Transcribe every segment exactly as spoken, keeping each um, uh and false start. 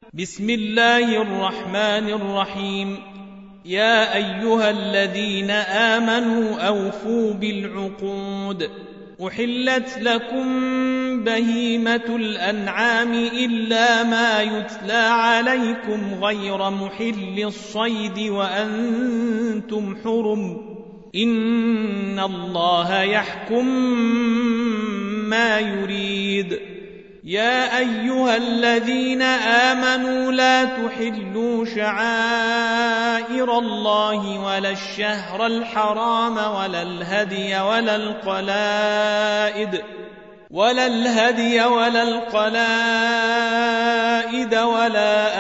بسم الله الرحمن الرحيم. يا أيها الذين آمنوا أوفوا بالعقود. أحلت لكم بهيمة الأنعام إلا ما يتلى عليكم غير محل الصيد وأنتم حرم. إن الله يحكم ما يريد. يا أيها الذين آمنوا لا تحلوا شعائر الله ولا الشهر الحرام ولا الهدي ولا القلائد ولا الهدي ولا القلائد ولا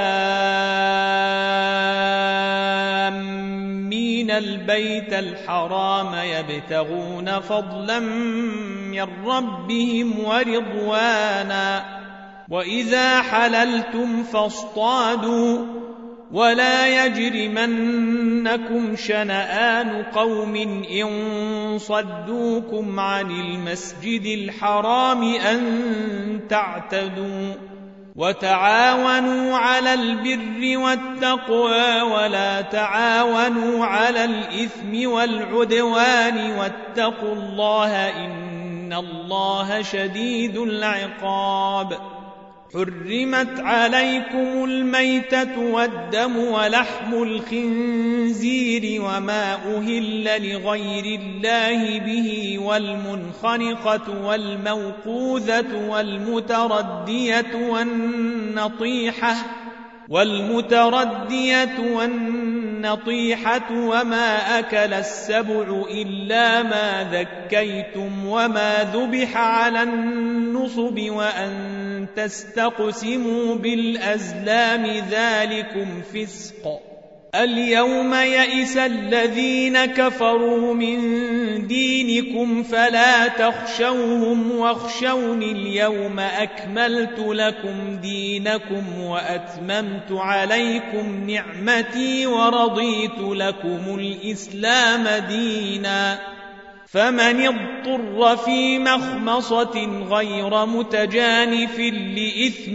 آمين البيت الحرام يبتغون فضلا من ربهم ورضوانا. وإذا حللتم فاصطادوا ولا يجرمنكم شنآن قوم إن صدوكم عن المسجد الحرام أن تعتدوا. وتعاونوا على البر والتقوى ولا تعاونوا على الإثم والعدوان واتقوا الله إن الله شديد العقاب. حرمت عليكم الميتة والدم ولحم الخنزير وما أهل لغير الله به والمنخنقة والموقوذة والمتردية والنطيحة والمتردية والنطيحة وما أكل السبع إلا ما ذكيتم وما ذبح على النصب وأن تستقسموا بالأزلام ذلكم فسق. اليوم يئس الذين كفروا من دينكم فلا تخشوهم واخشون اليوم أكملت لكم دينكم وأتممت عليكم نعمتي ورضيت لكم الإسلام دينا. فمن اضطر في مخمصة غير متجانف لإثم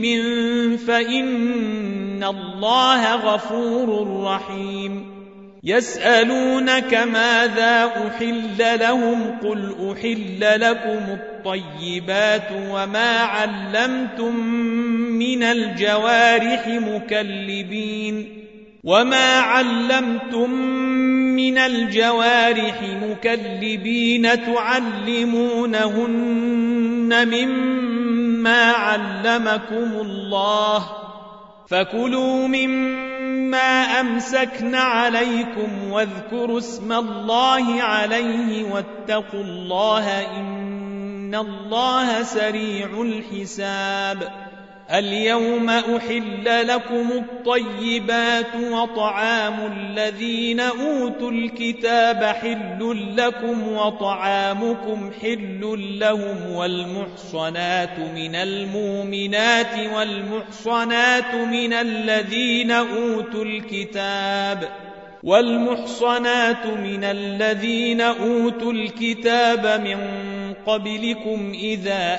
فإن الله غفور رحيم. يسألونك ماذا أحل لهم قل أحل لكم الطيبات وما علمتم من الجوارح مكلبين وما علمتم من الجوارح مكلبين تعلمونهن مما علمكم الله فكلوا مما أمسكن عليكم واذكروا اسم الله عليه واتقوا الله إن الله سريع الحساب. اليوم أحل لكم الطيبات وطعام الذين أوتوا الكتاب حل لكم وطعامكم حل لهم والمحصنات من المؤمنات والمحصنات من الذين أوتوا الكتاب والمحصنات من الذين أوتوا الكتاب من قبلكم إذا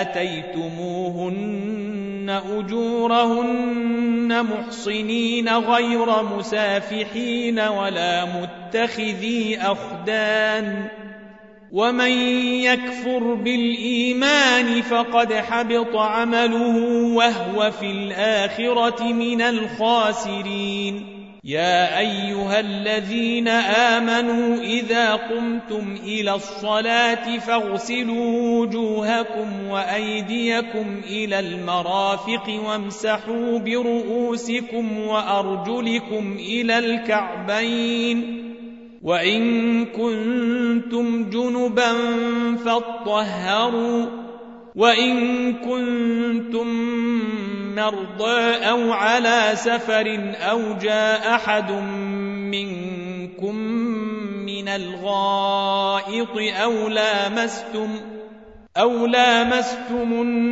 آتيتموهن أجورهن محصنين غير مسافحين ولا متخذي أخدان. ومن يكفر بالإيمان فقد حبط عمله وهو في الآخرة من الخاسرين. يا أيها الذين آمنوا إذا قمتم إلى الصلاة فاغسلوا وجوهكم وأيديكم إلى المرافق وامسحوا برؤوسكم وأرجلكم إلى الكعبين وإن كنتم جنبا فاطهروا وإن كنتم مرضى أو على سفر أو جاء أحد منكم من الغائط أو لامستم أو لامستم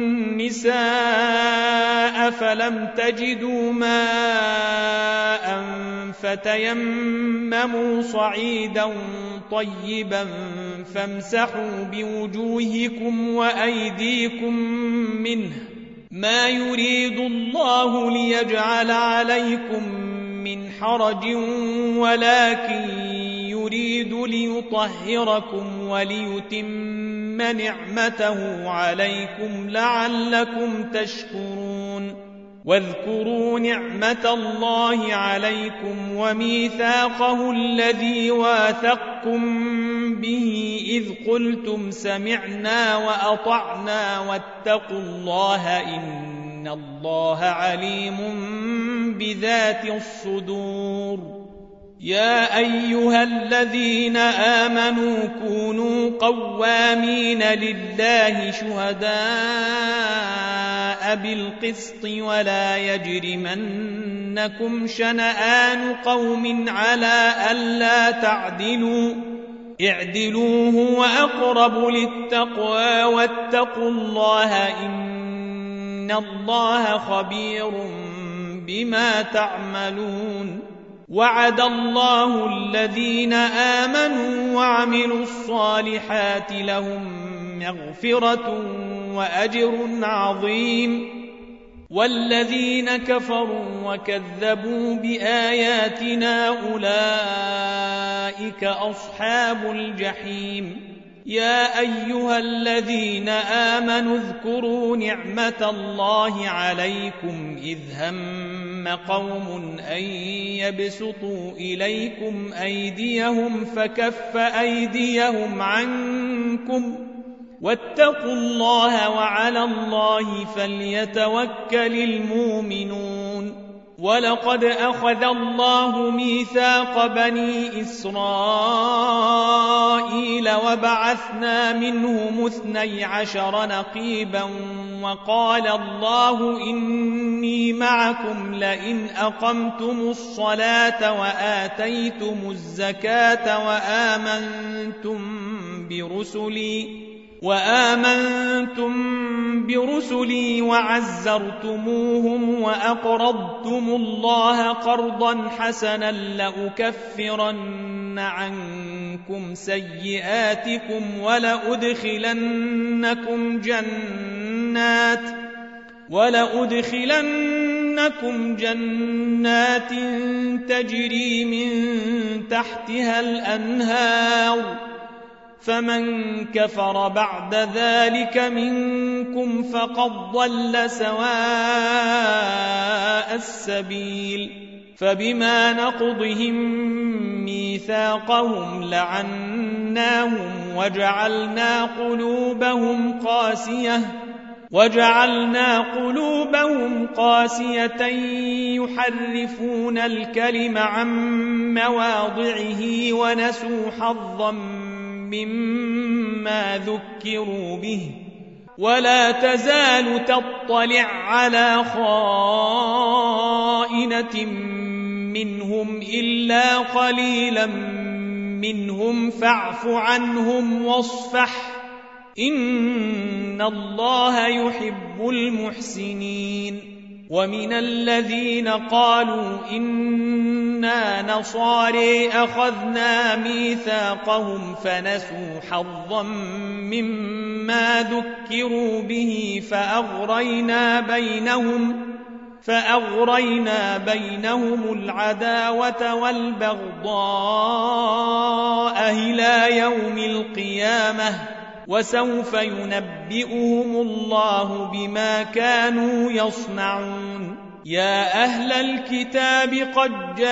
النساء فلم تجدوا ماء فتيمموا صعيدا طيبا فامسحوا بوجوهكم وأيديكم منه ما يريد الله ليجعل عليكم من حرج ولكن يريد ليطهركم وليتم نعمته عليكم لعلكم تشكرون واذكروا نعمة الله عليكم وميثاقه الذي واثقكم به إذ قلتم سمعنا وأطعنا واتقوا الله إن الله عليم بذات الصدور يا أيها الذين آمنوا كونوا قوامين لله شهداء بالقسط ولا يجرمنكم شنآن قوم على ألا تعدلوا اعدلوا هو أقرب للتقوى واتقوا الله إن الله خبير بما تعملون وعد الله الذين آمنوا وعملوا الصالحات لهم مغفرة وأجر عظيم والذين كفروا وكذبوا بآياتنا أولئك أصحاب الجحيم يا أيها الذين آمنوا اذكروا نعمة الله عليكم إذ هم قوم أن يبسطوا إليكم أيديهم فكف أيديهم عنكم واتقوا الله وعلى الله فليتوكل المؤمنون ولقد أخذ الله ميثاق بني إسرائيل وبعثنا منهم اثني عشر نقيبا وقال الله إني معكم لئن أقمتم الصلاة وآتيتم الزكاة وآمنتم برسلي وآمنتم برسلي وعزرتموهم وأقرضتم الله قرضا حسنا لأكفرن عنكم سيئاتكم ولأدخلنكم جنات ولأدخلنكم جنات تجري من تحتها الأنهار فمن كفر بعد ذلك منكم فقد ضل سواء السبيل فبما نقضهم ميثاقهم لعناهم وجعلنا قلوبهم قاسية وجعلنا قلوبهم قاسية يحرفون الكلم عن مواضعه ونسوا حظا مما ذكروا به ولا تزال تطلع على خائنة منهم إلا قليلا منهم فاعف عنهم واصفح إن الله يحب المحسنين ومن الذين قالوا إنا نصاري أخذنا ميثاقهم فنسوا حظا مما ذكروا به فأغرينا بينهم فأغرينا بينهم العداوة والبغضاء إلى يوم القيامة وسوف ينبئهم الله بما كانوا يصنعون يا أهل الكتاب قد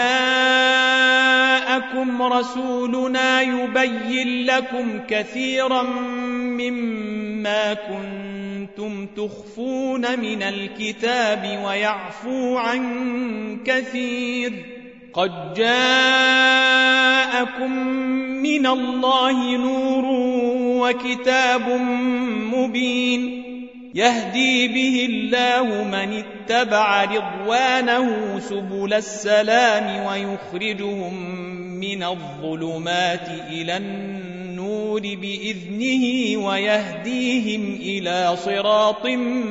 جاءكم رسولنا يبين لكم كثيرا مما كنتم تخفون من الكتاب ويعفو عن كثير قد جاءكم من الله نور وكتاب مبين يهدي به الله من اتبع رضوانه سبل السلام ويخرجهم من الظلمات إلى النور بإذنه ويهديهم إلى صراط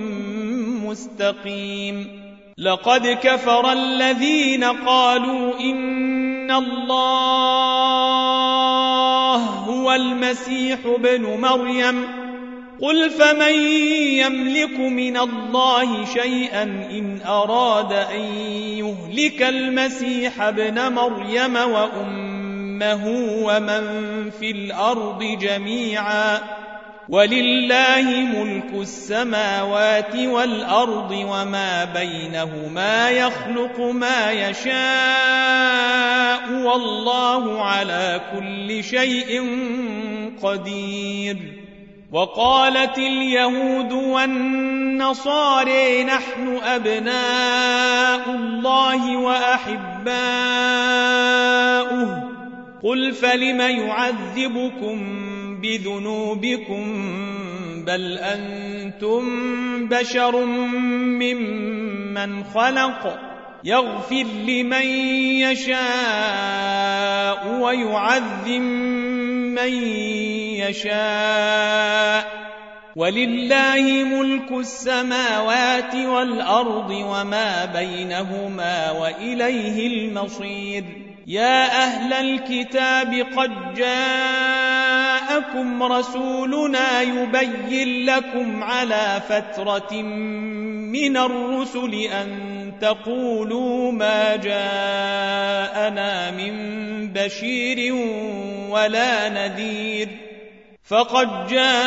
مستقيم لقد كفر الذين قالوا إن الله هو المسيح ابن مريم قل فمن يملك من الله شيئا إن أراد أن يهلك المسيح ابن مريم وأمه ومن في الأرض جميعا ولله ملك السماوات والأرض وما بينهما يخلق ما يشاء والله على كل شيء قدير. وقالت اليهود والنصارى نحن أبناء الله وأحباؤه قل فلم يعذبكم بذنوبكم بل أنتم بشر ممن خلق يغفر لمن يشاء ويعذب من يشاء ولله ملك السماوات والأرض وما بينهما وإليه المصير. يا أهل الكتاب قد جاءكم رسولنا يبين لكم على فترة من الرسل أن تقولوا ما جاءنا من بشير ولا نذير فقد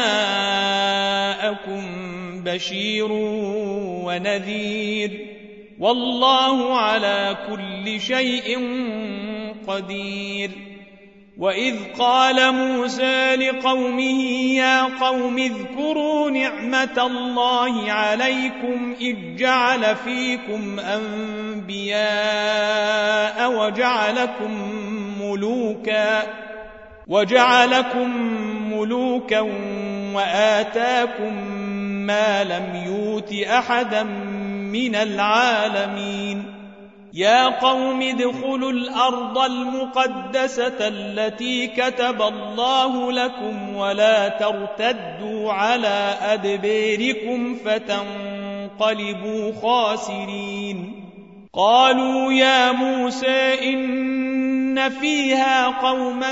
جاءكم بشير ونذير والله على كل شيء قدير. وإذ قال موسى لقومه يا قوم اذكروا نعمة الله عليكم إذ جعل فيكم أنبياء وجعلكم ملوكا وجعلكم ملوكا وآتاكم ما لم يؤت أحدا من العالمين. يا قوم ادخلوا الأرض المقدسة التي كتب الله لكم ولا ترتدوا على أدباركم فتنقلبوا خاسرين. قالوا يا موسى إن فيها قوما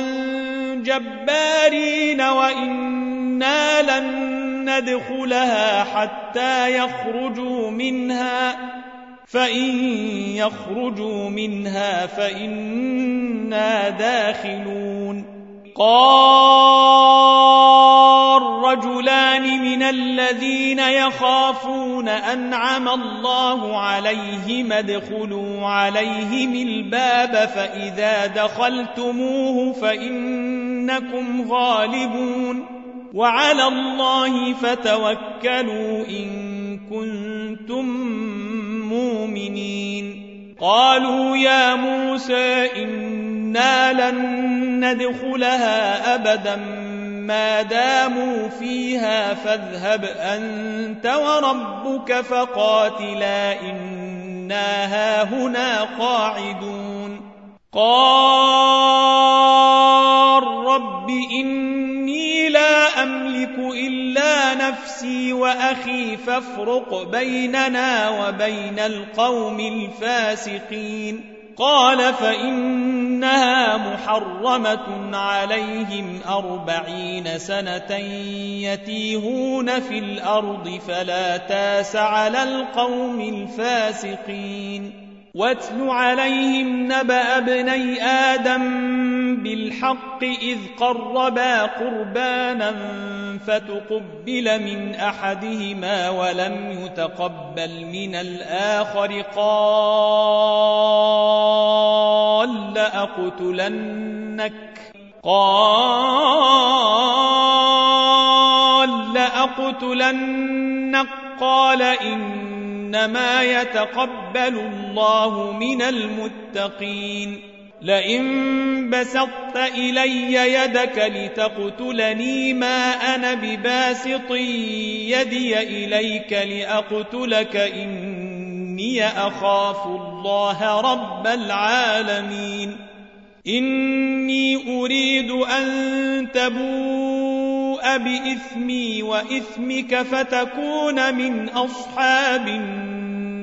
جبارين وإنا لن ندخلها حتى يخرجوا منها فإن يخرجوا منها فإنا داخلون. قال رجلان من الذين يخافون أنعم الله عليهم ادخلوا عليهم الباب فإذا دخلتموه فإنكم غالبون وعلى الله فتوكلوا إن كنتم مؤمنين. قالوا يا موسى إنا لن ندخلها أبدا ما داموا فيها فاذهب أنت وربك فقاتلا إنا هاهنا قاعدون. قال رب إني لا أملك إلا نفسي وأخي فافرق بيننا وبين القوم الفاسقين. قال فإنها محرمة عليهم أربعين سنة يتيهون في الأرض فلا تاس على القوم الفاسقين. واتل عليهم نبأ ابني آدم بالحق إذ قربا قربانا فتقبل من أحدهما ولم يتقبل من الآخر قال لأقتلنك قال لأقتلنك قال إنما يتقبل الله من المتقين. لئن بسطت إلي يدك لتقتلني ما أنا بباسط يدي إليك لأقتلك إني أخاف الله رب العالمين. إني أريد أن تبوء بإثمي وإثمك فتكون من أصحاب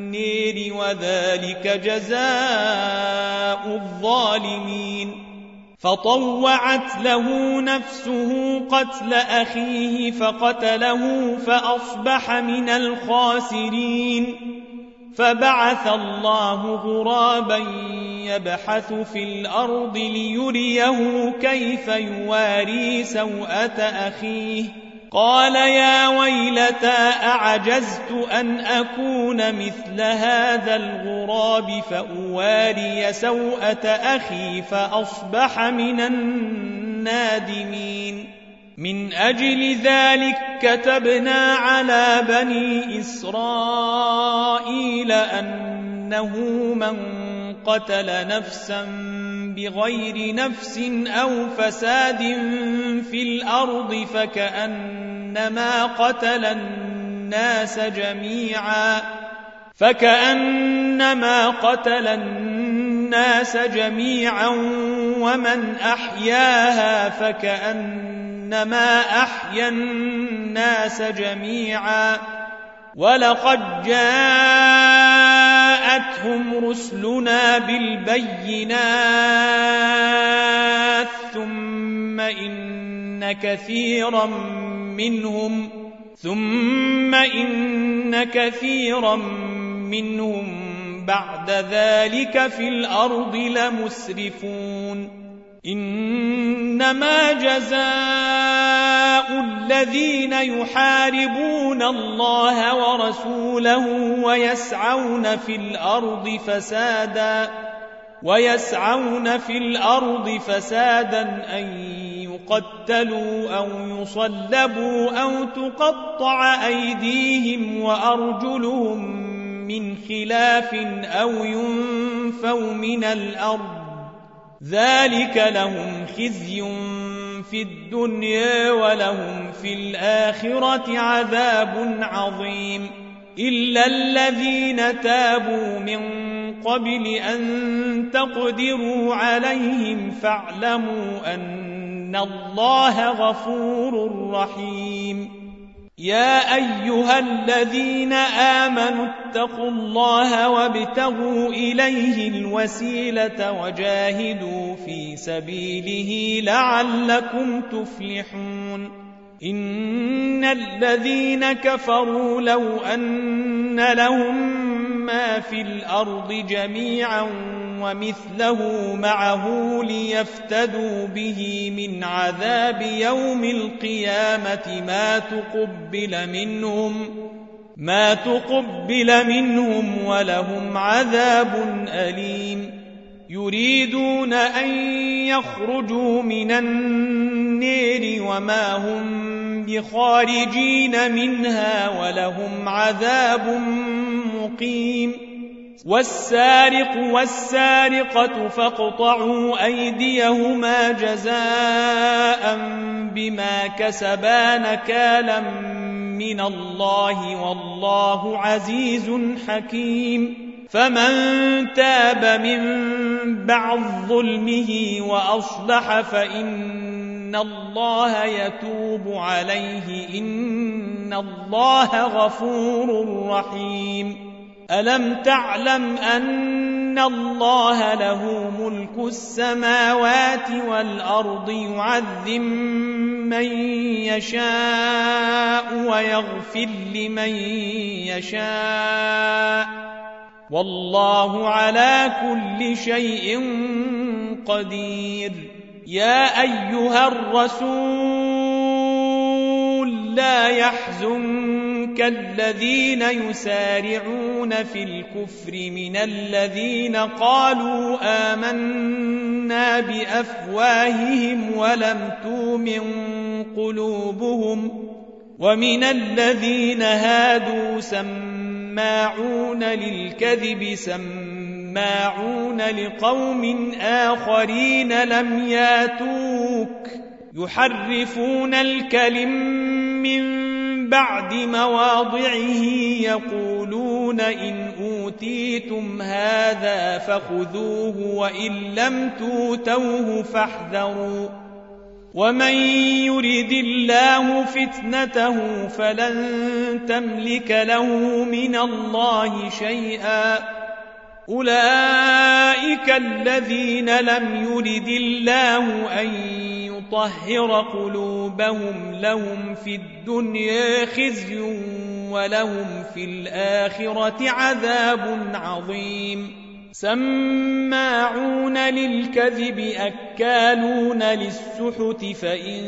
النير وذلك جزاء الظالمين. فطوعت له نفسه قتل أخيه فقتله فأصبح من الخاسرين. فبعث الله غرابا يبحث في الأرض ليريه كيف يواري سوءة أخيه قال يا ويلتى أعجزت أن أكون مثل هذا الغراب فأواري سوءة أخي فأصبح من النادمين. من أجل ذلك كتبنا على بني إسرائيل أنه من قتل نفسا بغير نفس أو فساد في الأرض فكأنما قتل الناس جميعا فكأنما قتل الناس جميعا ومن أحياها فكأنما أحيا الناس جميعا. ولقد جاءتهم رسلنا بالبينات ثم إن كثيرا منهم ثم إن كثيرا منهم بعد ذلك في الأرض لمسرفون. إنما جزاء الذين يحاربون الله ورسوله ويسعون في الأرض فسادا ويسعون في الأرض فسادا أن يقتلوا أو يصلبوا أو تقطع أيديهم وأرجلهم من خلاف أو ينفوا من الأرض ذلك لهم خزي في الدنيا ولهم في الآخرة عذاب عظيم. إلا الذين تابوا من قبل أن تقدروا عليهم فاعلموا أن الله غفور رحيم. يا أيها الذين آمنوا اتقوا الله وابتغوا إليه الوسيلة وجاهدوا في سبيله لعلكم تفلحون. إن الذين كفروا لو أن لهم ما في الأرض جميعا ومثله معه ليفتدوا به من عذاب يوم القيامة ما تقبل منهم ما تقبل منهم ولهم عذاب أليم. يريدون أن يخرجوا من النير وما هم بخارجين منها ولهم عذاب مقيم. والسارق والسارقة فاقطعوا أيديهما جزاء بما كسبا نكالا من الله والله عزيز حكيم. فمن تاب من بعد ظلمه وأصلح فإن الله يتوب عليه إن الله غفور رحيم. ألم تعلم أن الله له ملك السماوات والأرض يعذب من يشاء ويغفر لمن يشاء والله على كل شيء قدير. يا أيها الرسول لا يحزنك الذين يسارعون في الكفر من الذين قالوا آمنا بأفواههم ولم تؤمن قلوبهم ومن الذين هادوا سماعون للكذب سماعون لقوم آخرين لم ياتوك يحرفون الكلم من بعد مواضعه يقولون إن أوتيتم هذا فخذوه وإن لم توتوه فاحذروا ومن يرد الله فتنته فلن تملك له من الله شيئا. أولئك أولئك الذين لم يرد الله أن يطهر قلوبهم لهم في الدنيا خزي ولهم في الآخرة عذاب عظيم سماعون للكذب أكالون للسحت فإن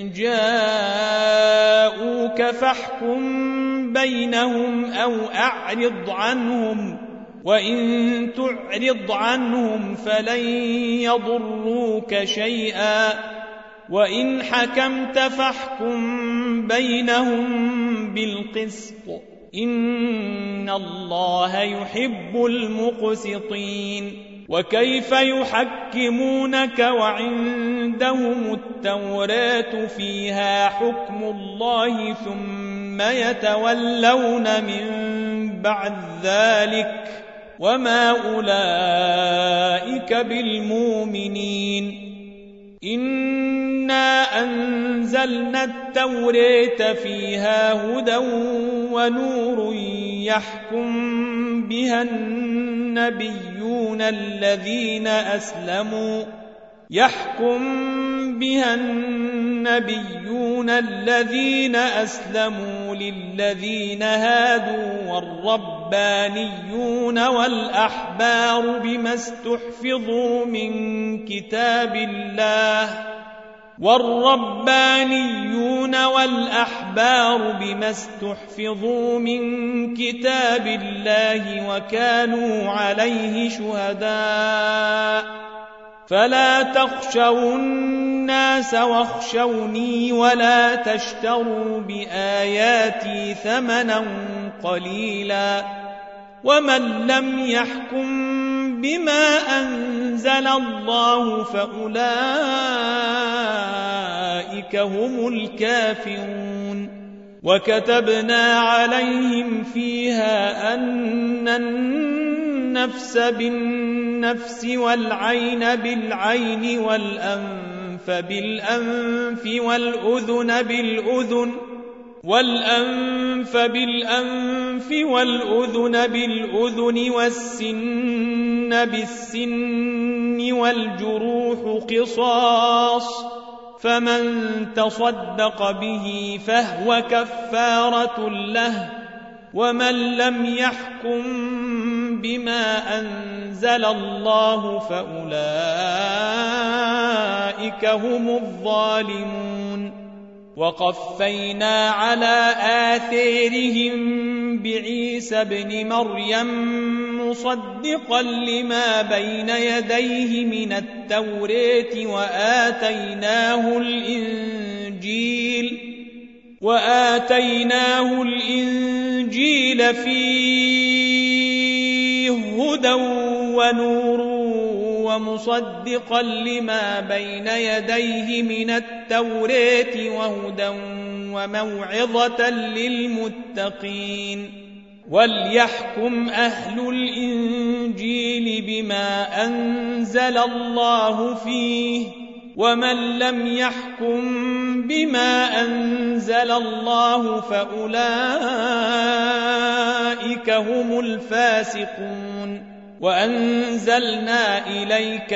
جاءوك فاحكم بينهم أو أعرض عنهم وإن تعرض عنهم فلن يضروك شيئا وإن حكمت فاحكم بينهم بالقسط إن الله يحب المقسطين وكيف يحكمونك وعندهم التوراة فيها حكم الله ثم يتولون من بعد ذلك وما أولئك بالمؤمنين إنا أنزلنا التوراة فيها هدى ونور يحكم بها النبيون الذين أسلموا يحكم بها النبيون الذين أسلموا للذين هادوا والربانيون والأحبار بما استحفظوا من كتاب الله والربانيون والأحبار بما استحفظوا من كتاب الله وكانوا عليه شهداء فلا تخشوا الناس واخشوني ولا تشتروا بآياتي ثمنا قليلا ومن لم يحكم بما أنزل الله فأولئك هم الكافرون وكتبنا عليهم فيها أن النفس بالنفس والعين بالعين والأنف بالأنف والأذن بالأذن والأنف بالأنف والأذن بالأذن والسن بالسن والجروح قصاص فمن تصدق به فهو كفارة له ومن لم يحكم بما أنزل الله فأولئك هم الظالمون وقفينا على آثارهم بعيسى ابن مريم مصدقا لما بين يديه من التوراة وآتيناه الإنجيل وآتيناه الإنجيل فيه هدى ونور ومصدقا لما بين يديه من التوراة وهدى وموعظة للمتقين وليحكم أهل الإنجيل بما أنزل الله فيه ومن لم يحكم بما أنزل الله فأولئك هم الفاسقون وأنزلنا إليك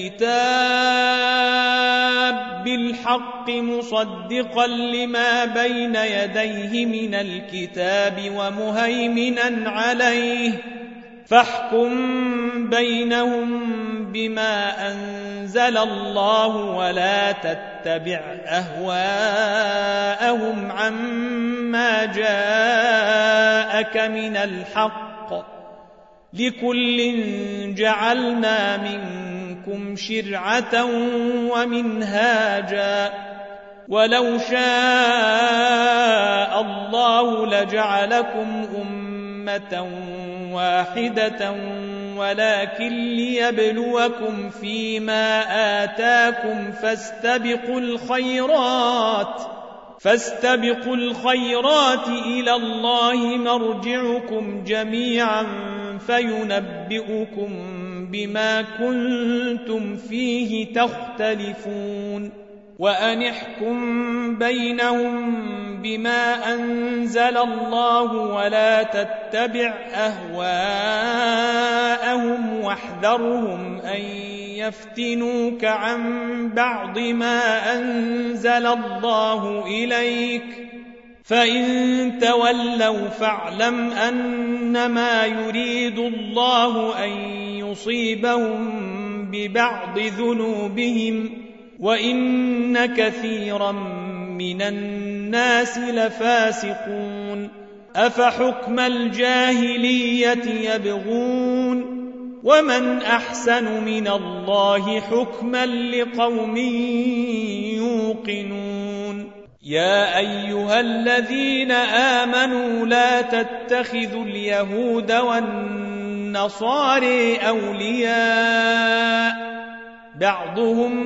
الكتاب بالحق مصدقا لما بين يديه من الكتاب ومهيمنا عليه فاحكم بينهم بما أنزل الله ولا تتبع أهواءهم عما جاءك من الحق لكل جعلنا منكم شرعة ومنهاجا ولو شاء الله لجعلكم أمة واحدة ولكن ليبلوكم فيما آتاكم فاستبقوا الخيرات فاستبقوا الخيرات إلى الله مرجعكم جميعا فينبئكم بما كنتم فيه تختلفون وأن احكم بينهم بما أنزل الله ولا تتبع أهواءهم واحذرهم أن يفتنوك عن بعض ما أنزل الله إليك فإن تولوا فاعلم أنما يريد الله أن يصيبهم ببعض ذنوبهم وإن كثيرا من الناس لفاسقون أفحكم الجاهلية يبغون ومن أحسن من الله حكما لقوم يوقنون يا أيها الذين آمنوا لا تتخذوا اليهود والنصارى أولياء بعضهم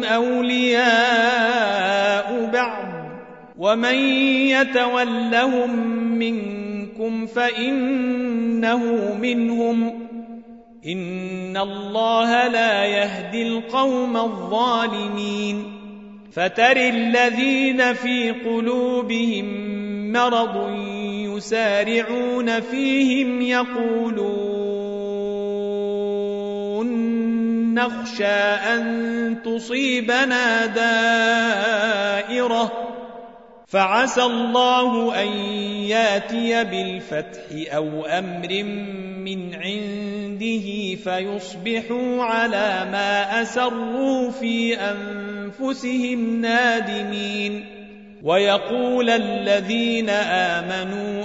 أولياء بعض ومن يتولهم منكم فإنه منهم إن الله لا يهدي القوم الظالمين فتر الذين في قلوبهم مرض يسارعون فيهم يقولون نخشى أن تصيبنا دائرة فعسى الله أن ياتي بالفتح أو أمر من عنده فيصبحوا على ما أسروا في أنفسهم نادمين ويقول الذين آمنوا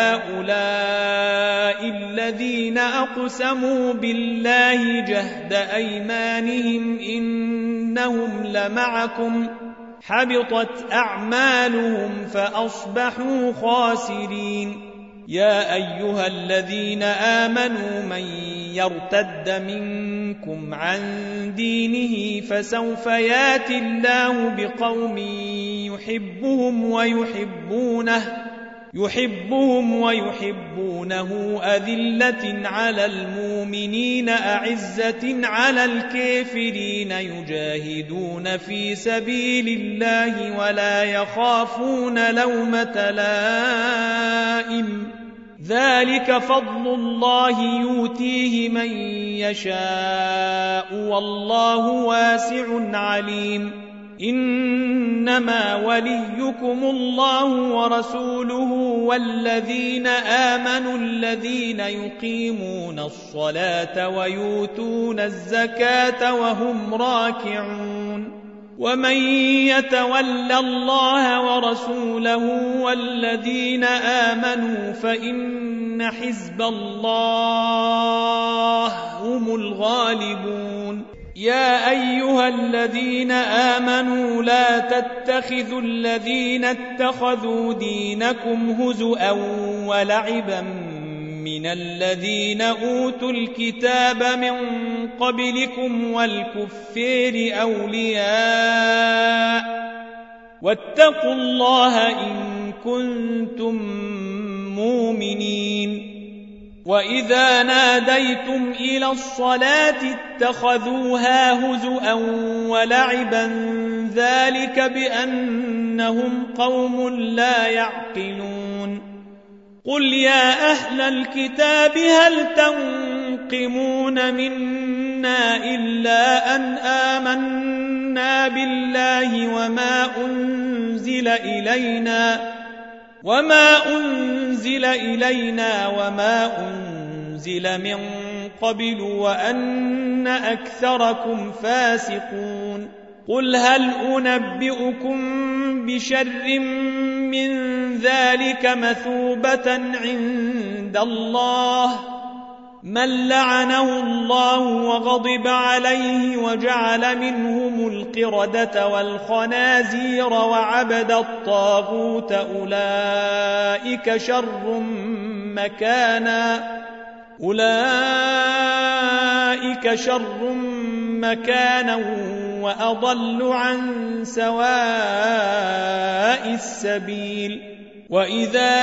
أهؤلاء الذين أقسموا بالله جهد أيمانهم إنهم لمعكم حبطت أعمالهم فأصبحوا خاسرين يا أيها الذين آمنوا من يرتد منكم عن دينه فسوف ياتي الله بقوم يحبهم ويحبونه يحبهم ويحبونه أذلة على المؤمنين أعزة على الكافرين يجاهدون في سبيل الله ولا يخافون لومة لائم ذلك فضل الله يؤتيه من يشاء والله واسع عليم إنما وليكم الله ورسوله والذين آمنوا الذين يقيمون الصلاة ويؤتون الزكاة وهم راكعون ومن يتول الله ورسوله والذين آمنوا فإن حزب الله هم الغالبون يا أيها الذين آمنوا لا تتخذوا الذين اتخذوا دينكم هزؤا ولعبا من الذين أوتوا الكتاب من قبلكم والكفار أولياء واتقوا الله إن كنتم مؤمنين وإذا ناديتم إلى الصلاة اتخذوها هزؤا ولعبا ذلك بأنهم قوم لا يعقلون قل يا أهل الكتاب هل تنقمون منا إلا أن آمنا بالله وما أنزل إلينا وما أنزل إلينا وما أنزل من قبل وأن أكثركم فاسقون قل هل أنبئكم بشر من ذلك مثوبة عند الله من لعنه الله وغضب عليه وجعل منهم القردة والخنازير وعبد الطاغوت أولئك شر مكانا أولئك شر مكانا وأضل عن سواء السبيل وإذا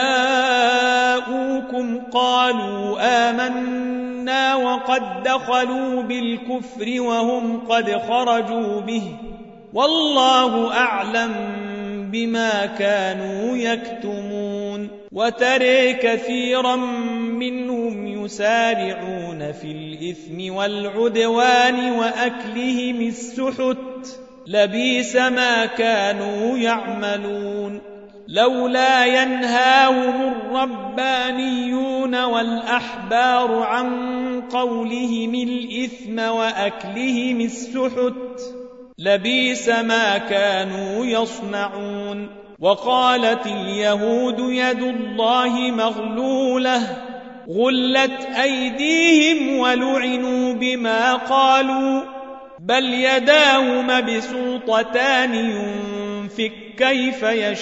جاءوكم قالوا آمنا وقد دخلوا بالكفر وهم قد خرجوا به والله أعلم بما كانوا يكتمون وترى كثيرا منهم يسارعون في الإثم والعدوان وأكلهم السحت لبئس ما كانوا يعملون لولا ينهاهم الربانيون والأحبار عن قولهم الإثم وأكلهم السحت لبئس ما كانوا يصنعون وقالت اليهود يد الله مغلولة غلت أيديهم ولعنوا بما قالوا بل يداه مبسوطتان ينفق كيف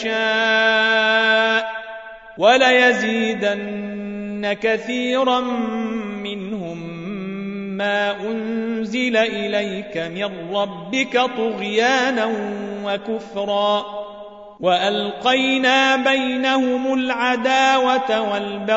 يشاء وليزيدن كثيرا منهم ما أنزل إليك من ربك طغيانا وكفرا وألقينا بينهم العداوة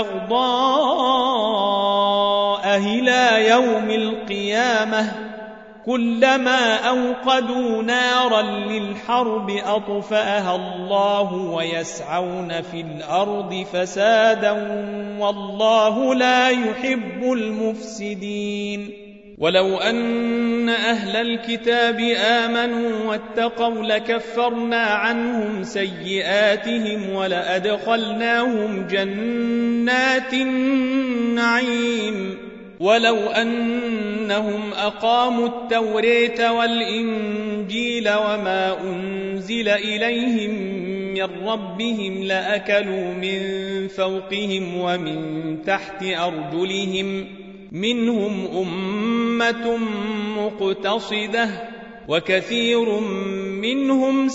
والبغضاء إلى يوم القيامة كلما أوقدوا نارا للحرب أطفأها الله ويسعون في الأرض فسادا والله لا يحب المفسدين ولو أن أهل الكتاب آمنوا واتقوا لكفرنا عنهم سيئاتهم ولأدخلناهم جنات النعيم ولو أنهم أقاموا التوراة والإنجيل وما أنزل إليهم من ربهم لأكلوا من فوقهم ومن تحت أرجلهم منهم أمة مقتصدة وكثير منهم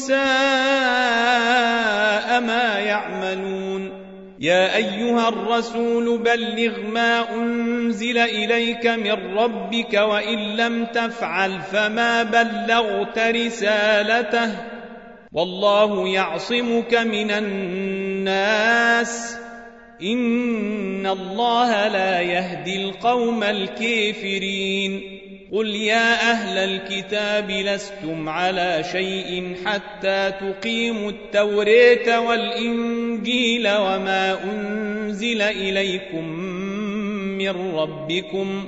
ساء ما يعملون يا أيها الرسول بلغ ما أنزل إليك من ربك وإن لم تفعل فما بلغت رسالته والله يعصمك من الناس إن الله لا يهدي القوم الكافرين قل يا أهل الكتاب لستم على شيء حتى تقيموا التوراة والإنجيل وما أنزل إليكم من ربكم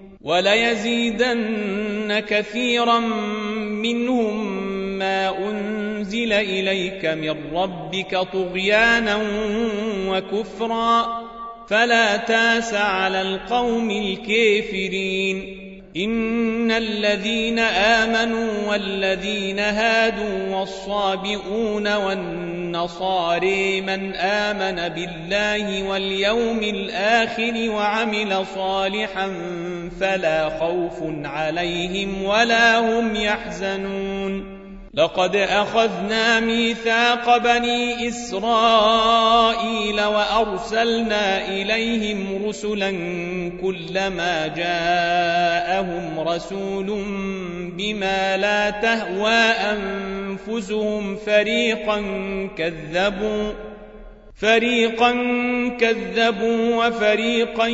وليزيدن كثيرا منهم ما أنزل إليك من ربك طغيانا وكفرا فلا تاس على القوم الكافرين إن الذين آمنوا والذين هادوا والصابئون والنصارى من آمن بالله واليوم الآخر وعمل صالحا فلا خوف عليهم ولا هم يحزنون لقد أخذنا ميثاق بني إسرائيل وأرسلنا إليهم رسلا كلما جاءهم رسول بما لا تهوى أنفسهم فريقا كذبوا فريقا كذبوا وفريقا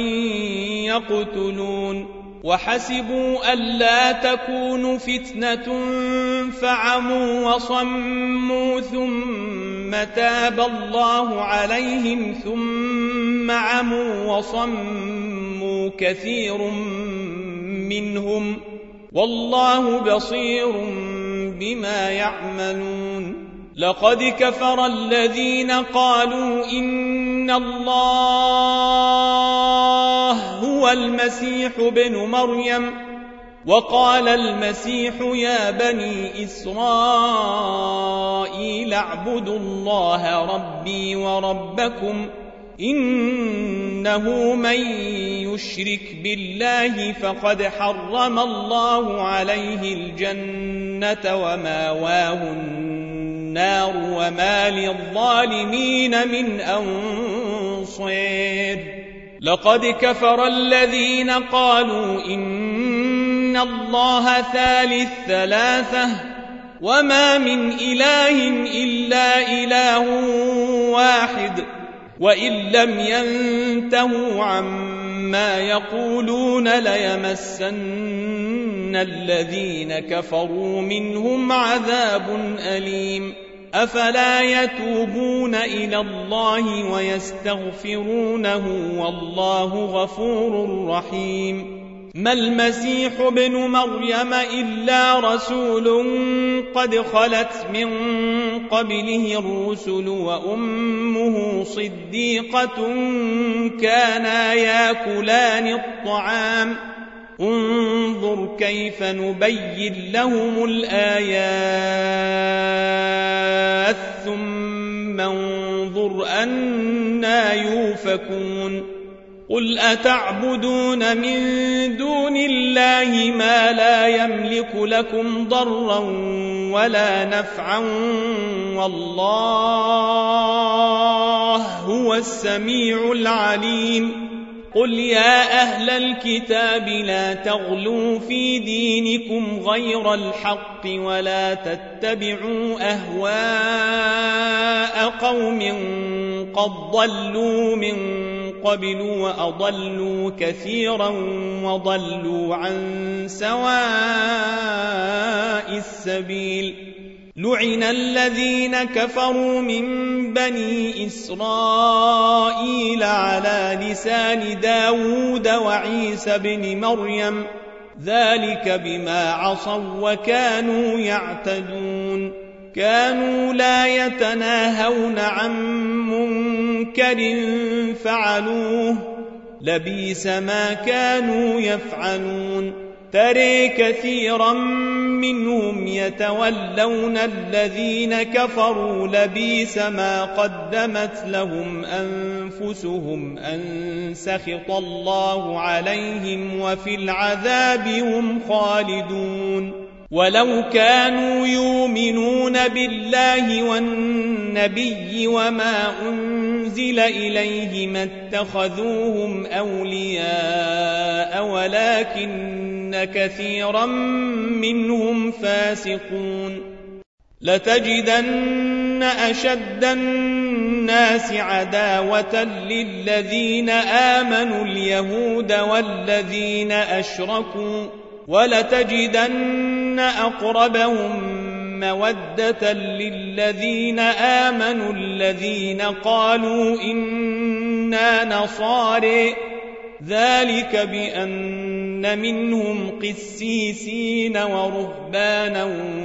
يقتلون وحسبوا ألا تكون فتنة فعموا وصموا ثم تاب الله عليهم ثم عموا وصموا كثير منهم والله بصير بما يعملون لقد كفر الذين قالوا إن الله هو المسيح ابن مريم وقال المسيح يا بني إسرائيل اعبدوا الله ربي وربكم إنه من يشرك بالله فقد حرم الله عليه الجنة وماواه النار وما للظالمين من أنصير لقد كفر الذين قالوا إن الله ثالث ثلاثة وما من إله إلا إله واحد وإن لم ينتهوا عما ما يقولون ليمسن الذين كفروا منهم عذاب أليم أفلا يتوبون إلى الله ويستغفرونه والله غفور رحيم ما المسيح ابن مريم إلا رسول قد خلت من قبله الرسل وأمه صديقة كانا ياكلان الطعام انظر كيف نبين لهم الآيات ثم انظر أنى يؤفكون قل أتعبدون من دون الله ما لا يملك لكم ضرا ولا نفعا والله هو السميع العليم قل يا أهل الكتاب لا تغلوا في دينكم غير الحق ولا تتبعوا أهواء قوم قد ضلوا من قبل وأضلوا كثيرا وضلوا عن سواء السبيل لعن الذين كفروا من بني إسرائيل على لسان داود وعيسى بن مريم ذلك بما عصوا وكانوا يعتدون كانوا لا يتناهون عن منكر فعلوه لبئس ما كانوا يفعلون ترى كثيرا منهم يتولون الذين كفروا لبئس ما قدمت لهم أنفسهم أن سخط الله عليهم وفي العذاب هم خالدون ولو كانوا يؤمنون بالله والنبي وما أنزل إليه ما اتخذوهم أولياء ولكن كثيرا منهم فاسقون لتجدن أشد الناس عداوة للذين آمنوا اليهود والذين أشركوا ولتجدن أقربهم مودة للذين آمنوا الذين قالوا إنا نصارى ذلك بأن منهم قسيسين ورهبانا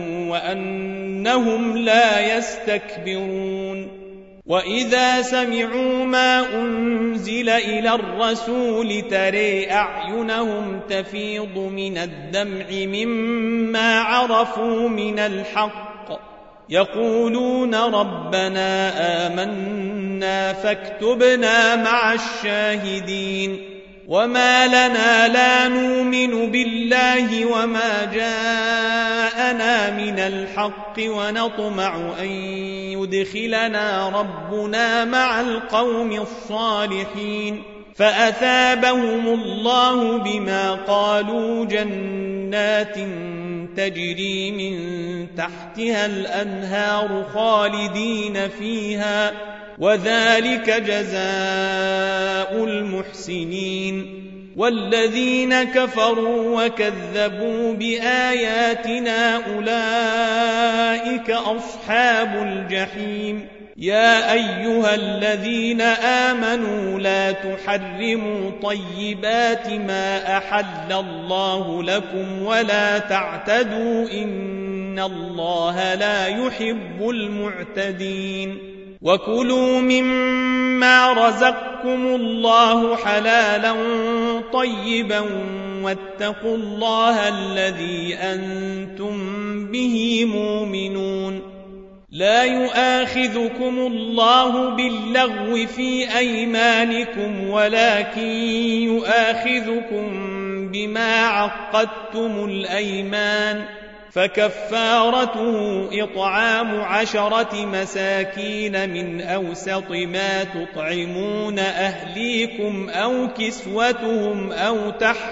وأنهم لا يستكبرون وإذا سمعوا ما أنزل إلى الرسول ترى أعينهم تفيض من الدمع مما عرفوا من الحق يقولون ربنا آمنا فاكتبنا مع الشاهدين وما لنا لا نؤمن بالله وما جاءنا من الحق ونطمع أن يدخلنا ربنا مع القوم الصالحين فأثابهم الله بما قالوا جنات تجري من تحتها الأنهار خالدين فيها وذلك جزاء المحسنين والذين كفروا وكذبوا بآياتنا أولئك أصحاب الجحيم يا أيها الذين آمنوا لا تحرموا طيبات ما أحل الله لكم ولا تعتدوا إن الله لا يحب المعتدين وكلوا مما رزقكم الله حلالا طيبا واتقوا الله الذي أنتم به مؤمنون لا يؤاخذكم الله باللغو في أيمانكم ولكن يؤاخذكم بما عقدتم الأيمان فكفارته إطعام عشرة مساكين من أوسط ما تطعمون أهليكم أو كسوتهم أو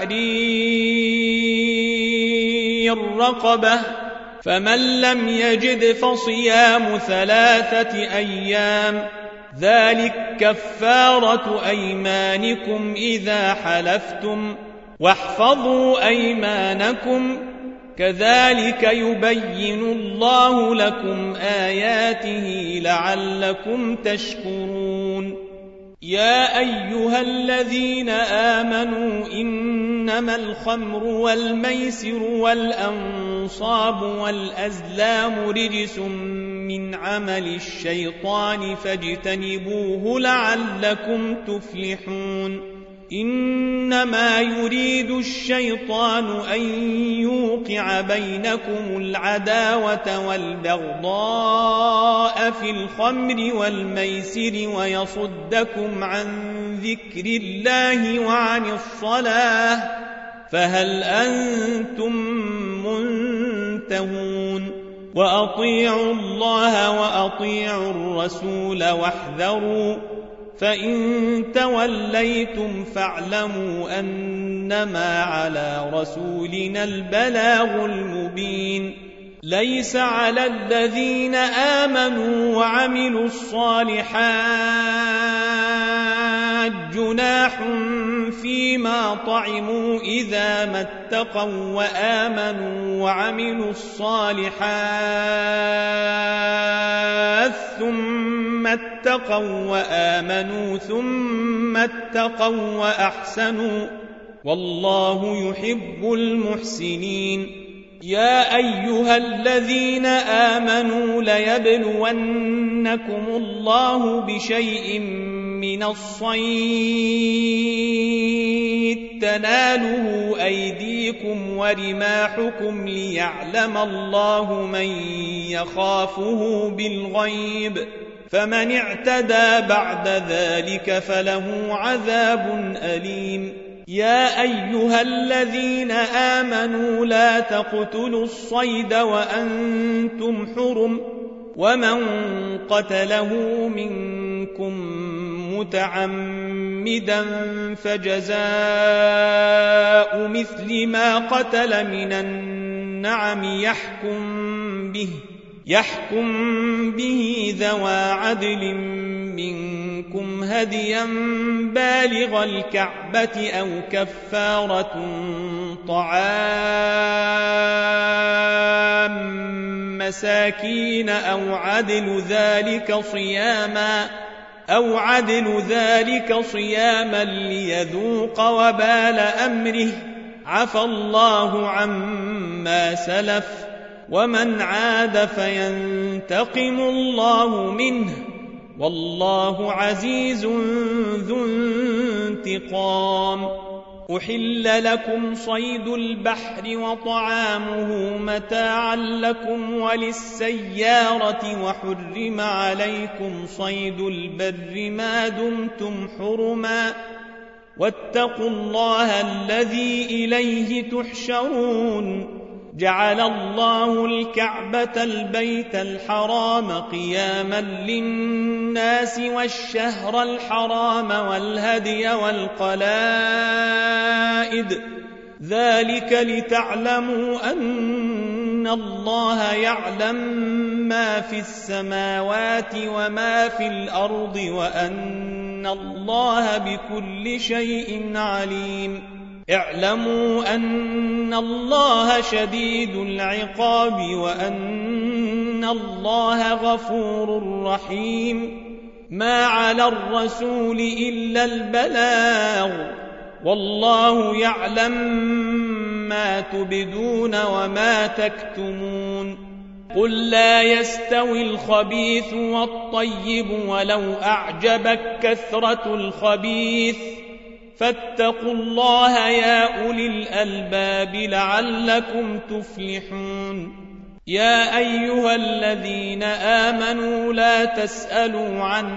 تحرير رقبة فمن لم يجد فصيام ثلاثة أيام ذلك كفارة أيمانكم إذا حلفتم واحفظوا أيمانكم كذلك يبين الله لكم آياته لعلكم تشكرون يا أيها الذين آمنوا إنما الخمر والميسر والأنصاب والأزلام رجس من عمل الشيطان فاجتنبوه لعلكم تفلحون إنما يريد الشيطان أن يوقع بينكم العداوة والبغضاء في الخمر والميسر ويصدكم عن ذكر الله وعن الصلاة فهل أنتم منتهون وأطيعوا الله وأطيعوا الرسول واحذروا فإن توليتم فاعلموا أنما على رسولنا البلاغ المبين ليس على الذين آمنوا وعملوا الصالحات جناح فيما طعموا إذا ما اتقوا وآمنوا وعملوا الصالحات ثم اتقوا وآمنوا ثم اتقوا وأحسنوا والله يحب المحسنين يا أيها الذين آمنوا ليبلونكم الله بشيء من الصيد تناله أيديكم ورماحكم ليعلم الله من يخافه بالغيب فمن اعتدى بعد ذلك فله عذاب أليم يا أيها الذين آمنوا لا تقتلوا الصيد وأنتم حرم ومن قتله منكم متعمدا فجزاء مثل ما قتل من النعم يحكم به يحكم به ذوى عدل منكم هديا بالغ الكعبة أو كفارة طعام مساكين أو عدل ذلك صياما أو عدل ذلك صياما ليذوق وبال أمره عفى الله عما سلف ومن عاد فينتقم الله منه والله عزيز ذو انتقام أحل لكم صيد البحر وطعامه متاعا لكم وللسيارة وحرم عليكم صيد البر ما دمتم حرما واتقوا الله الذي إليه تحشرون جعل الله الكعبة البيت الحرام قياما للناس والشهر الحرام والهدي والقلائد ذلك لتعلموا أن الله يعلم ما في السماوات وما في الأرض وأن الله بكل شيء عليم اعلموا أن الله شديد العقاب وأن الله غفور رحيم ما على الرسول إلا البلاغ والله يعلم ما تبدون وما تكتمون قل لا يستوي الخبيث والطيب ولو أعجبك كثرة الخبيث فاتقوا الله يا أولي الألباب لعلكم تفلحون يا أيها الذين آمنوا لا تسألوا عن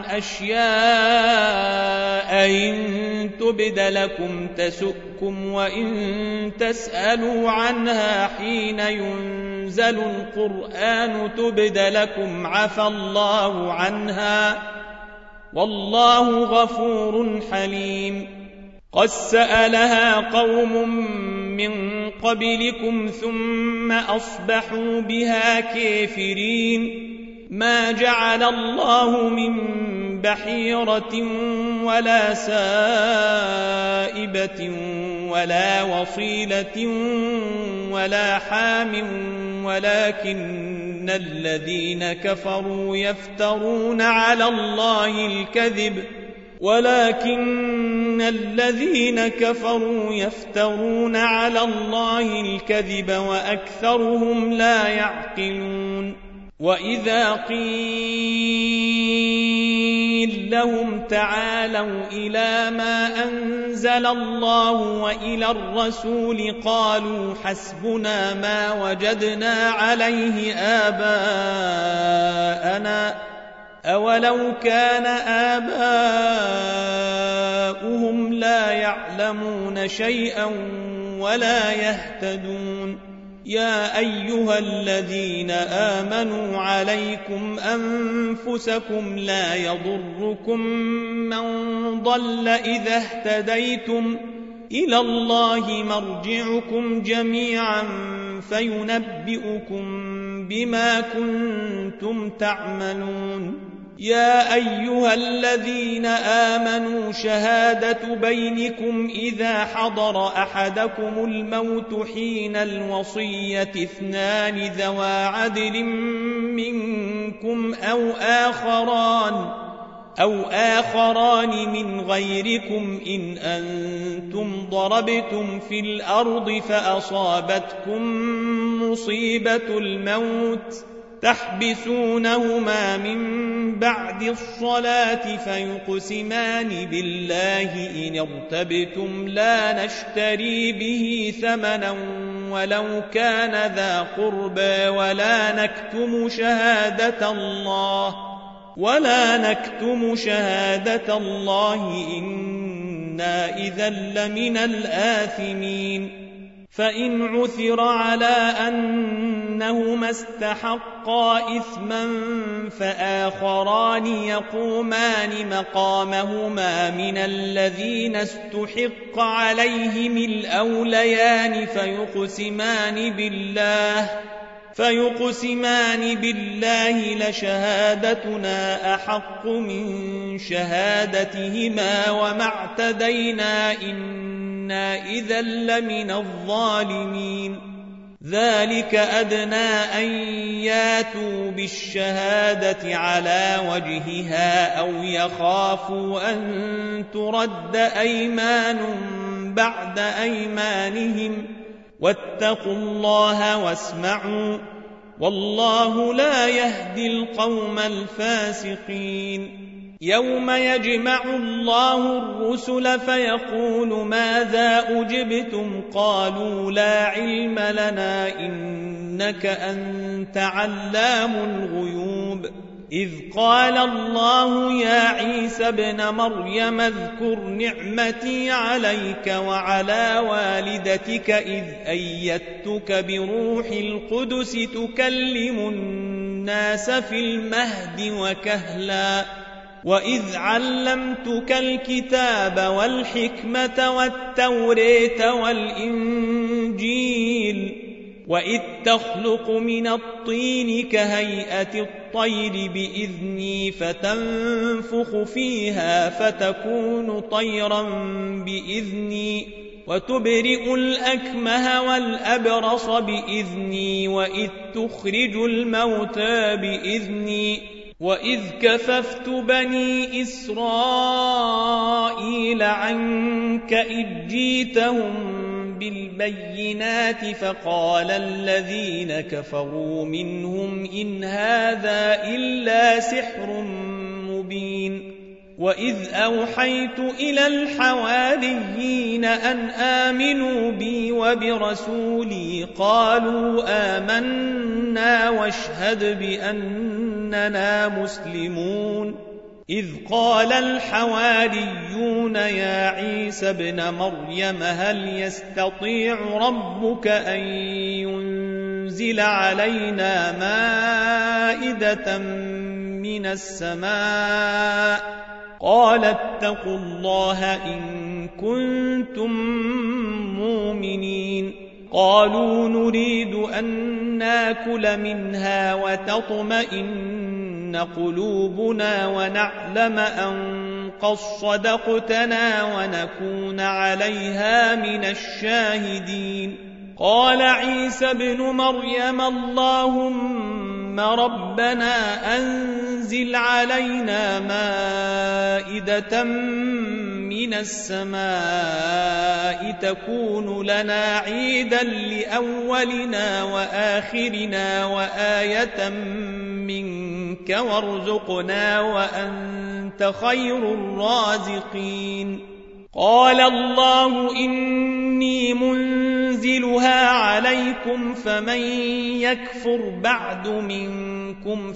أشياء إن تبد لكم تسؤكم وإن تسألوا عنها حين ينزل القرآن تبد لكم عفى الله عنها والله غفور حليم قد سألها قوم من قبلكم ثم أصبحوا بها كافرين ما جعل الله من بحيرة ولا سائبة ولا وصيلة ولا حام ولكن الذين كفروا يفترون على الله الكذب ولكن الذين كفروا يفترون على الله الكذب وأكثرهم لا يعقلون وإذا قيل لهم تعالوا إلى ما أنزل الله وإلى الرسول قالوا حسبنا ما وجدنا عليه آباءنا أولو كان آباؤهم لا يعلمون شيئا ولا يهتدون يا أيها الذين آمنوا عليكم أنفسكم لا يضركم من ضل إذا اهتديتم إلى الله مرجعكم جميعا فينبئكم بما كنتم تعملون يا أيها الذين آمنوا شهادة بينكم إذا حضر أحدكم الموت حين الوصية اثنان ذوى عدل منكم أو آخران أو آخران من غيركم إن أنتم ضربتم في الأرض فأصابتكم مصيبة الموت تحبسونهما من بعد الصلاة فيقسمان بالله إن ارتبتم لا نشتري به ثمنا ولو كان ذا قربى ولا نكتم شهادة الله ولا نكتم شهادة الله إنا إذا لمن الآثمين فإن عثر على أنهما استحقا إثما فآخران يقومان مقامهما من الذين استحق عليهم الأوليان فيقسمان بالله فيقسمان بالله لشهادتنا أحق من شهادتهما وما اعتدينا إنا إذا لمن الظالمين ذلك أدنى أن ياتوا بالشهادة على وجهها أو يخافوا أن ترد أيمان بعد أيمانهم واتقوا الله واسمعوا والله لا يهدي القوم الفاسقين يوم يجمع الله الرسل فيقول ماذا أجبتم قالوا لا علم لنا إنك أنت علام الغيوب إذ قال الله يا عيسى ابن مريم اذكر نعمتي عليك وعلى والدتك إذ أيدتك بروح القدس تكلم الناس في المهد وكهلا وإذ علمتك الكتاب والحكمة والتوراة والإنجيل وإذ تخلق من الطين كهيئة الطير بإذني فتنفخ فيها فتكون طيرا بإذني وتبرئ الأكمه والأبرص بإذني وإذ تخرج الموتى بإذني وإذ كففت بني إسرائيل عنك إذ جيتهم بالبينات فقال الذين كفروا منهم إن هذا إلا سحر مبين وإذ أوحيت إلى الحواريين أن آمنوا بي وبرسولي قالوا آمنا واشهد بأننا مسلمون إذ قال الحواريون يا عيسى ابن مريم هل يستطيع ربك أن ينزل علينا مائدة من السماء قال اتقوا الله إن كنتم مؤمنين قالوا نريد أن ناكل منها وتطمئن تطمئن قلوبنا ونعلم أن قد صدقتنا ونكون عليها من الشاهدين. قال عيسى ابن مريم اللهم ربنا أنزل علينا مائدة من السماء تكون لنا عيدا لأولنا وآخرنا وآية منك وارزقنا وأنت خير الرازقين. قال الله إني منزلها عليكم فمن يكفر بعد منكم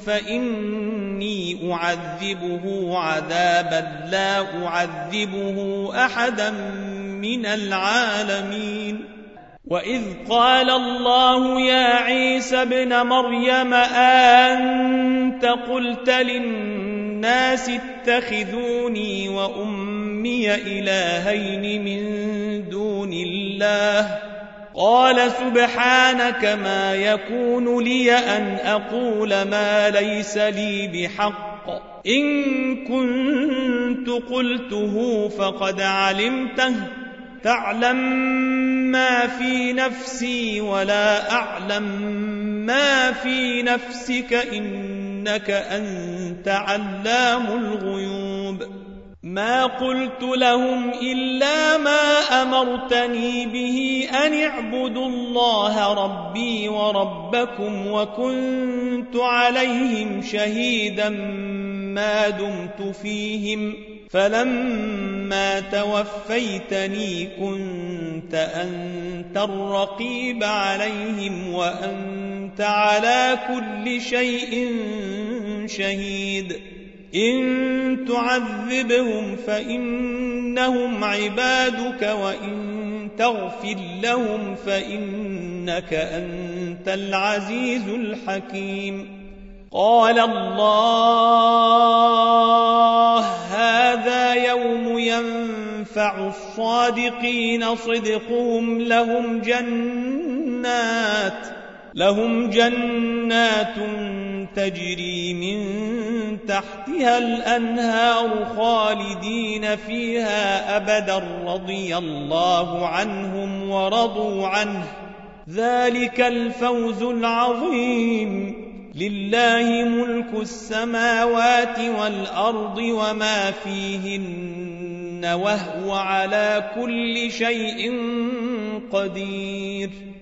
فإني أعذبه عذابا لا أعذبه أحدا من العالمين. وإذ قال الله يا عيسى ابن مريم أأنت قلت للناس اتخذوني وأمي إلهين من دون الله؟ قال سبحانك ما يكون لي أن أقول ما ليس لي بحق، إن كنت قلته فقد علمته، تعلم ما في نفسي ولا أعلم ما في نفسك إنك أنت علام الغيوب. ما قلت لهم إلا ما أمرتني به أن اعبدوا الله ربي وربكم وكنت عليهم شهيدا ما دمت فيهم، فلما توفيتني كنت أنت الرقيب عليهم وأنت على كل شيء شهيد. إن تعذبهم فإنهم عبادك وإن تغفر لهم فإنك أنت العزيز الحكيم. قال الله هذا يوم ينفع الصادقين صدقهم، لهم جنات لهم جنات تجري من تحتها الأنهار خالدين فيها أبدا رضي الله عنهم ورضوا عنه، ذلك الفوز العظيم. لله ملك السماوات والأرض وما فيهن وهو على كل شيء قدير.